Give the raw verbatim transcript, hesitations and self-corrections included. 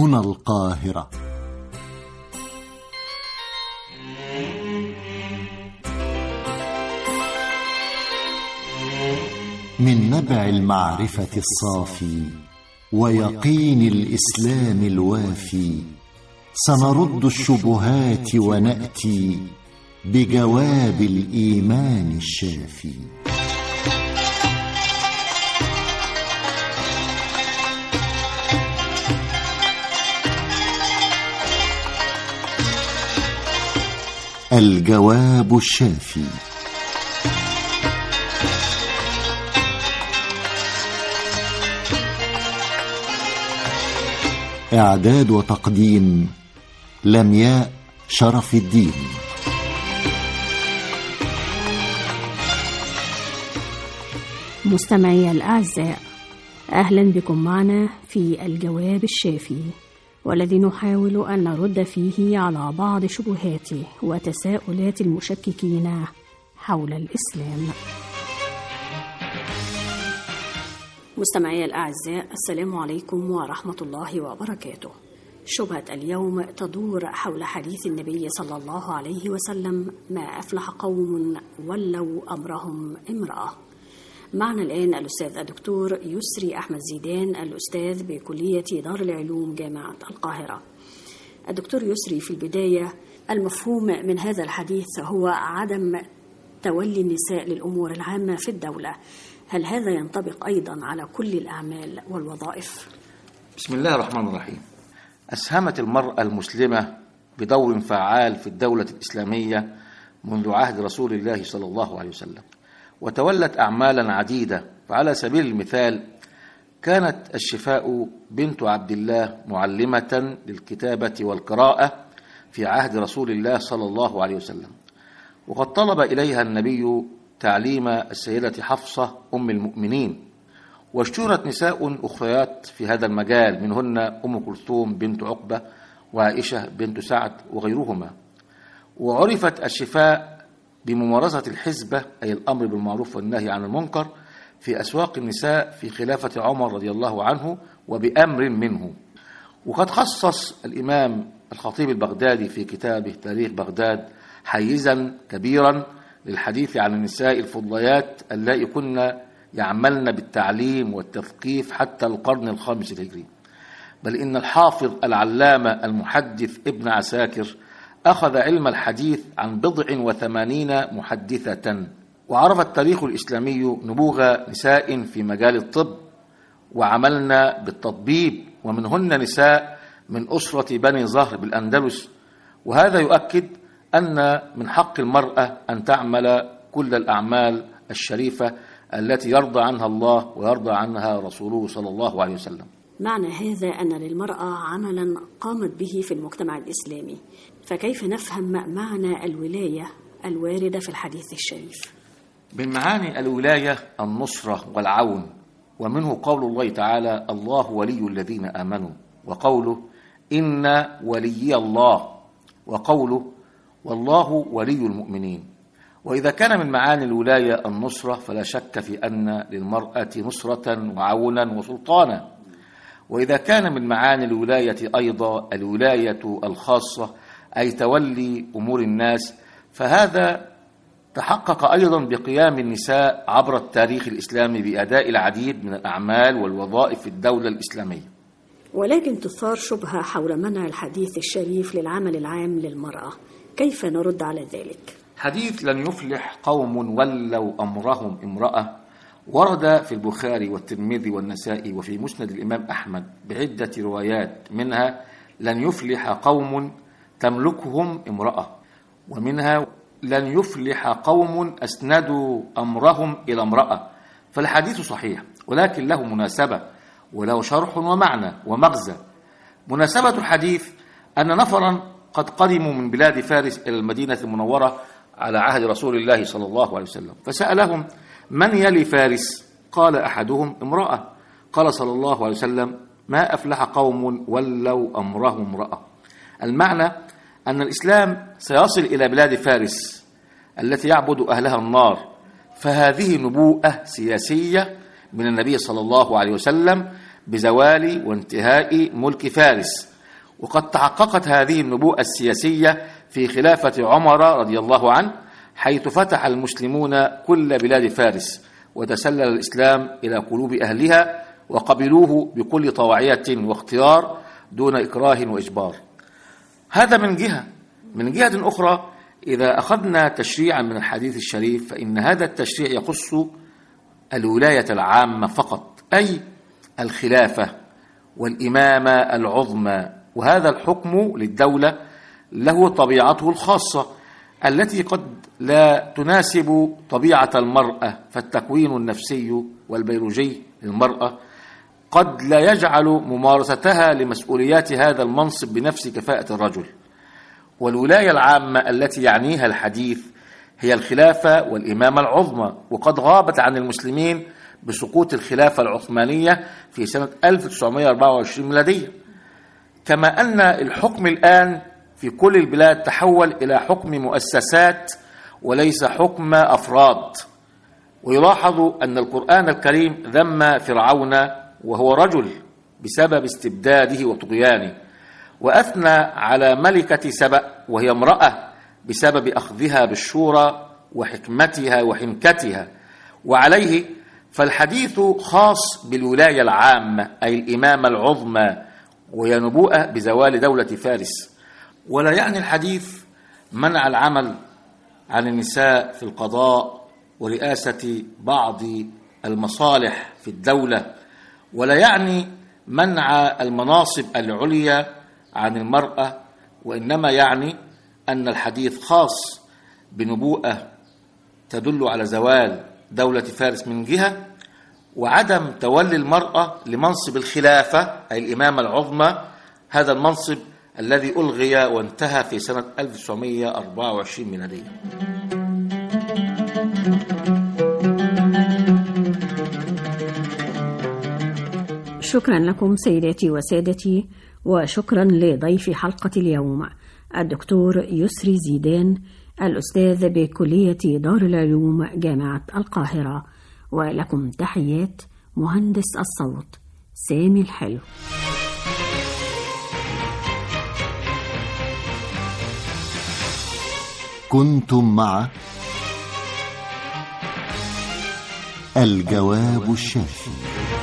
هنا القاهرة. من نبع المعرفة الصافي ويقين الإسلام الوافي سنرد الشبهات ونأتي بجواب الإيمان الشافي. الجواب الشافي. إعداد وتقديم لمياء شرف الدين. مستمعي الأعزاء، أهلا بكم معنا في الجواب الشافي، والذي نحاول أن نرد فيه على بعض شبهات وتساؤلات المشككين حول الإسلام. مستمعي الأعزاء، السلام عليكم ورحمة الله وبركاته. شبهة اليوم تدور حول حديث النبي صلى الله عليه وسلم: ما أفلح قوم ولوا أمرهم امرأة. معنا الآن الأستاذ الدكتور يسري أحمد زيدان، الأستاذ بكلية دار العلوم جامعة القاهرة. الدكتور يسري، في البداية، المفهوم من هذا الحديث هو عدم تولي النساء للأمور العامة في الدولة. هل هذا ينطبق أيضا على كل الأعمال والوظائف؟ بسم الله الرحمن الرحيم. أسهمت المرأة المسلمة بدور فعال في الدولة الإسلامية منذ عهد رسول الله صلى الله عليه وسلم، وتولت أعمالا عديدة. فعلى سبيل المثال، كانت الشفاء بنت عبد الله معلمة للكتابة والقراءة في عهد رسول الله صلى الله عليه وسلم، وقد طلب إليها النبي تعليم السيدة حفصة أم المؤمنين. واشتهرت نساء أخريات في هذا المجال، منهن أم كلثوم بنت عقبة وعائشة بنت سعد وغيرهما. وعرفت الشفاء بممارسة الحزبة، أي الأمر بالمعروف والنهي عن المنكر، في أسواق النساء في خلافة عمر رضي الله عنه وبأمر منه. وقد خصص الإمام الخطيب البغدادي في كتابه تاريخ بغداد حيزا كبيرا للحديث عن النساء الفضليات اللائي كن يعملن بالتعليم والتثقيف حتى القرن الخامس الهجري. بل إن الحافظ العلامة المحدث ابن عساكر أخذ علم الحديث عن بضع وثمانين محدثة. وعرف التاريخ الإسلامي نبوغ نساء في مجال الطب وعملنا بالتطبيب، ومنهن نساء من أسرة بني زهر بالأندلس. وهذا يؤكد أن من حق المرأة أن تعمل كل الأعمال الشريفة التي يرضى عنها الله ويرضى عنها رسوله صلى الله عليه وسلم. معنى هذا أن للمرأة عملا قامت به في المجتمع الإسلامي، فكيف نفهم معنى الولاية الواردة في الحديث الشريف؟ من معاني الولاية النصرة والعون، ومنه قول الله تعالى: الله ولي الذين آمنوا، وقوله: إن ولي الله، وقوله: والله ولي المؤمنين. وإذا كان من معاني الولاية النصرة، فلا شك في أن للمرأة نصرة وعونا وسلطانا. وإذا كان من معاني الولاية أيضا الولاية الخاصة، أي تولي أمور الناس، فهذا تحقق أيضا بقيام النساء عبر التاريخ الإسلامي بأداء العديد من الأعمال والوظائف في الدولة الإسلامية. ولكن تثار شبهة حول منع الحديث الشريف للعمل العام للمرأة، كيف نرد على ذلك؟ حديث لن يفلح قوم ولوا أمرهم امرأة ورد في البخاري والترمذي والنسائي وفي مسند الإمام أحمد بعدة روايات، منها: لن يفلح قوم تملكهم امرأة، ومنها: لن يفلح قوم أسندوا أمرهم إلى امرأة. فالحديث صحيح، ولكن له مناسبة وله شرح ومعنى ومغزى. مناسبة الحديث أن نفرا قد قدموا من بلاد فارس إلى المدينة المنورة على عهد رسول الله صلى الله عليه وسلم، فسألهم: من يلي فارس؟ قال أحدهم: امرأة. قال صلى الله عليه وسلم: ما أفلح قوم ولوا أمرهم امرأة. المعنى أن الإسلام سيصل إلى بلاد فارس التي يعبد أهلها النار، فهذه نبوءة سياسية من النبي صلى الله عليه وسلم بزوال وانتهاء ملك فارس، وقد تحققت هذه النبوءة السياسية في خلافة عمر رضي الله عنه، حيث فتح المسلمون كل بلاد فارس وتسلل الإسلام إلى قلوب أهلها وقبلوه بكل طواعية واختيار دون إكراه وإجبار. هذا من جهة. من جهة أخرى، إذا أخذنا تشريعا من الحديث الشريف فإن هذا التشريع يخص الولاية العامة فقط، أي الخلافة والإمامة العظمى، وهذا الحكم للدولة له طبيعته الخاصة التي قد لا تناسب طبيعة المرأة، فالتكوين النفسي والبيولوجي للمرأة قد لا يجعل ممارستها لمسؤوليات هذا المنصب بنفس كفاءة الرجل. والولاية العامة التي يعنيها الحديث هي الخلافة والإمامة العظمى، وقد غابت عن المسلمين بسقوط الخلافة العثمانية في سنة ألف وتسعمائة وأربعة وعشرين ميلادية. كما أن الحكم الآن في كل البلاد تحول إلى حكم مؤسسات وليس حكم أفراد. ويلاحظ أن القرآن الكريم ذم فرعون وهو رجل بسبب استبداده وطغيانه، وأثنى على ملكة سبأ وهي امرأة بسبب أخذها بالشورى وحكمتها وحنكتها. وعليه فالحديث خاص بالولاية العامة أي الإمامة العظمى، وهي نبوءة بزوال دولة فارس. ولا يعني الحديث منع العمل عن النساء في القضاء ورئاسة بعض المصالح في الدولة، ولا يعني منع المناصب العليا عن المرأة، وإنما يعني أن الحديث خاص بنبوءة تدل على زوال دولة فارس من جهة، وعدم تولي المرأة لمنصب الخلافة أي الإمامة العظمى، هذا المنصب الذي ألغي وانتهى في سنة ألف وتسعمائة وأربعة وعشرين ميلادية. شكرا لكم سيداتي وسادتي، وشكرا لضيف حلقة اليوم الدكتور يسري زيدان، الأستاذ بكلية دار العلوم جامعة القاهرة. ولكم تحيات مهندس الصوت سامي الحلو. كنتم مع الجواب الشافي.